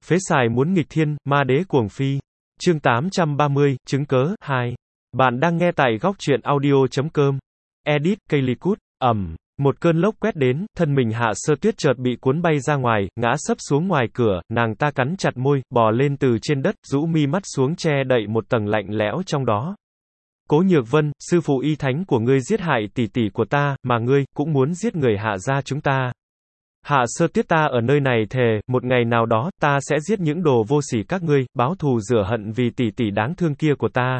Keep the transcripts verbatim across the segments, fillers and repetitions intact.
Phế xài muốn nghịch thiên, ma đế cuồng phi. Chương tám trăm ba mươi, chứng cớ, hai. Bạn đang nghe tại góc truyện audio chấm com. Edit, Kaylee ầm. Một cơn lốc quét đến, thân mình Hạ Sơ Tuyết chợt bị cuốn bay ra ngoài, ngã sấp xuống ngoài cửa, nàng ta cắn chặt môi, bò lên từ trên đất, rũ mi mắt xuống che đậy một tầng lạnh lẽo trong đó. Cố Nhược Vân, sư phụ y thánh của ngươi giết hại tỷ tỷ của ta, mà ngươi, cũng muốn giết người Hạ gia chúng ta. Hạ Sơ Tuyết ta ở nơi này thề, một ngày nào đó, ta sẽ giết những đồ vô sỉ các ngươi, báo thù rửa hận vì tỷ tỷ đáng thương kia của ta.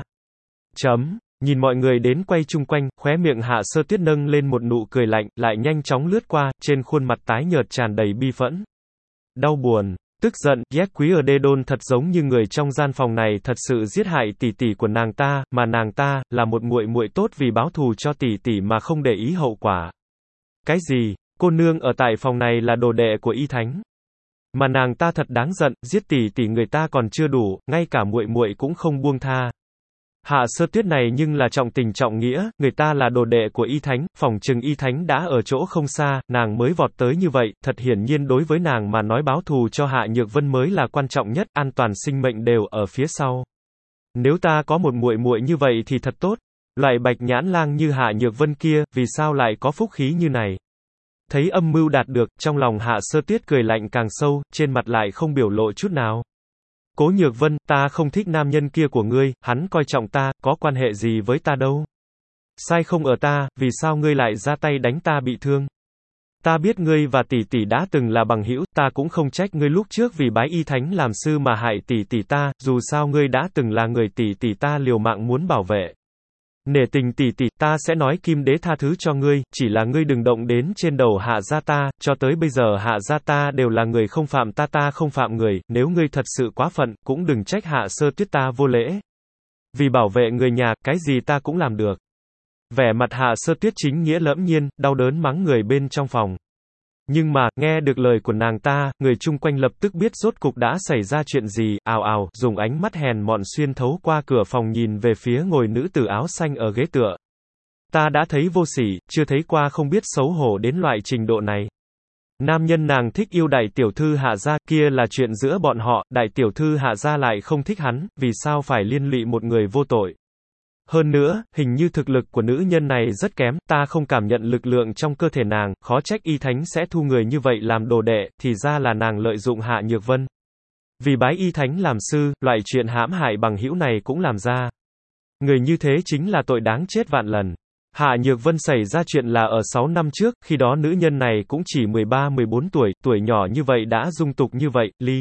Chấm. Nhìn mọi người đến quay chung quanh, khóe miệng Hạ Sơ Tuyết nâng lên một nụ cười lạnh, lại nhanh chóng lướt qua, trên khuôn mặt tái nhợt tràn đầy bi phẫn. Đau buồn, tức giận, ghét quý ở đê đôn thật giống như người trong gian phòng này thật sự giết hại tỷ tỷ của nàng ta, mà nàng ta, là một muội muội tốt vì báo thù cho tỷ tỷ mà không để ý hậu quả. Cái gì? Cô nương ở tại phòng này là đồ đệ của y thánh. Mà nàng ta thật đáng giận, giết tỷ tỷ người ta còn chưa đủ, ngay cả muội muội cũng không buông tha. Hạ Sơ Tuyết này nhưng là trọng tình trọng nghĩa, người ta là đồ đệ của y thánh, phỏng chừng y thánh đã ở chỗ không xa, nàng mới vọt tới như vậy, thật hiển nhiên đối với nàng mà nói báo thù cho Hạ Nhược Vân mới là quan trọng nhất, an toàn sinh mệnh đều ở phía sau. Nếu ta có một muội muội như vậy thì thật tốt, loại bạch nhãn lang như Hạ Nhược Vân kia, vì sao lại có phúc khí như này? Thấy âm mưu đạt được, trong lòng Hạ Sơ Tuyết cười lạnh càng sâu, trên mặt lại không biểu lộ chút nào. Cố Nhược Vân, ta không thích nam nhân kia của ngươi, hắn coi trọng ta, có quan hệ gì với ta đâu. Sai không ở ta, vì sao ngươi lại ra tay đánh ta bị thương? Ta biết ngươi và tỷ tỷ đã từng là bằng hữu, ta cũng không trách ngươi lúc trước vì bái y thánh làm sư mà hại tỷ tỷ ta, dù sao ngươi đã từng là người tỷ tỷ ta liều mạng muốn bảo vệ. Nể tình tỷ tỷ, ta sẽ nói Kim Đế tha thứ cho ngươi, chỉ là ngươi đừng động đến trên đầu Hạ gia ta, cho tới bây giờ Hạ gia ta đều là người không phạm ta ta không phạm người, nếu ngươi thật sự quá phận, cũng đừng trách Hạ Sơ Tuyết ta vô lễ. Vì bảo vệ người nhà, cái gì ta cũng làm được. Vẻ mặt Hạ Sơ Tuyết chính nghĩa lẫm nhiên, đau đớn mắng người bên trong phòng. Nhưng mà, nghe được lời của nàng ta, người chung quanh lập tức biết rốt cục đã xảy ra chuyện gì, ào ào, dùng ánh mắt hèn mọn xuyên thấu qua cửa phòng nhìn về phía ngồi nữ tử áo xanh ở ghế tựa. Ta đã thấy vô sỉ, chưa thấy qua không biết xấu hổ đến loại trình độ này. Nam nhân nàng thích yêu đại tiểu thư Hạ gia, kia là chuyện giữa bọn họ, đại tiểu thư Hạ gia lại không thích hắn, vì sao phải liên lụy một người vô tội. Hơn nữa, hình như thực lực của nữ nhân này rất kém, ta không cảm nhận lực lượng trong cơ thể nàng, khó trách y thánh sẽ thu người như vậy làm đồ đệ, thì ra là nàng lợi dụng Hạ Nhược Vân. Vì bái y thánh làm sư, loại chuyện hãm hại bằng hữu này cũng làm ra. Người như thế chính là tội đáng chết vạn lần. Hạ Nhược Vân xảy ra chuyện là ở sáu năm trước, khi đó nữ nhân này cũng chỉ mười ba mười bốn tuổi, tuổi nhỏ như vậy đã dung tục như vậy, ly.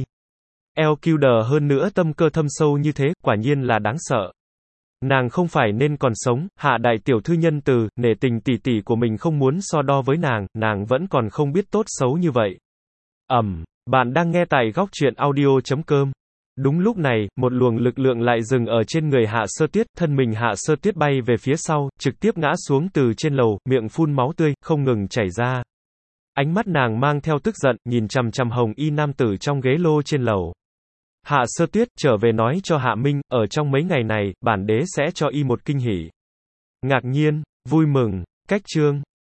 eo kiu đờ hơn nữa tâm cơ thâm sâu như thế, quả nhiên là đáng sợ. Nàng không phải nên còn sống, Hạ đại tiểu thư nhân từ, nể tình tỷ tỷ của mình không muốn so đo với nàng, nàng vẫn còn không biết tốt xấu như vậy. Ầm, bạn đang nghe tại góc truyện audio chấm com. Đúng lúc này, một luồng lực lượng lại dừng ở trên người Hạ Sơ Tuyết, thân mình Hạ Sơ Tuyết bay về phía sau, trực tiếp ngã xuống từ trên lầu, miệng phun máu tươi, không ngừng chảy ra. Ánh mắt nàng mang theo tức giận, nhìn chằm chằm hồng y nam tử trong ghế lô trên lầu. Hạ Sơ Tuyết, trở về nói cho Hạ Minh, ở trong mấy ngày này, bản đế sẽ cho y một kinh hỉ. Ngạc nhiên, vui mừng, cách chương.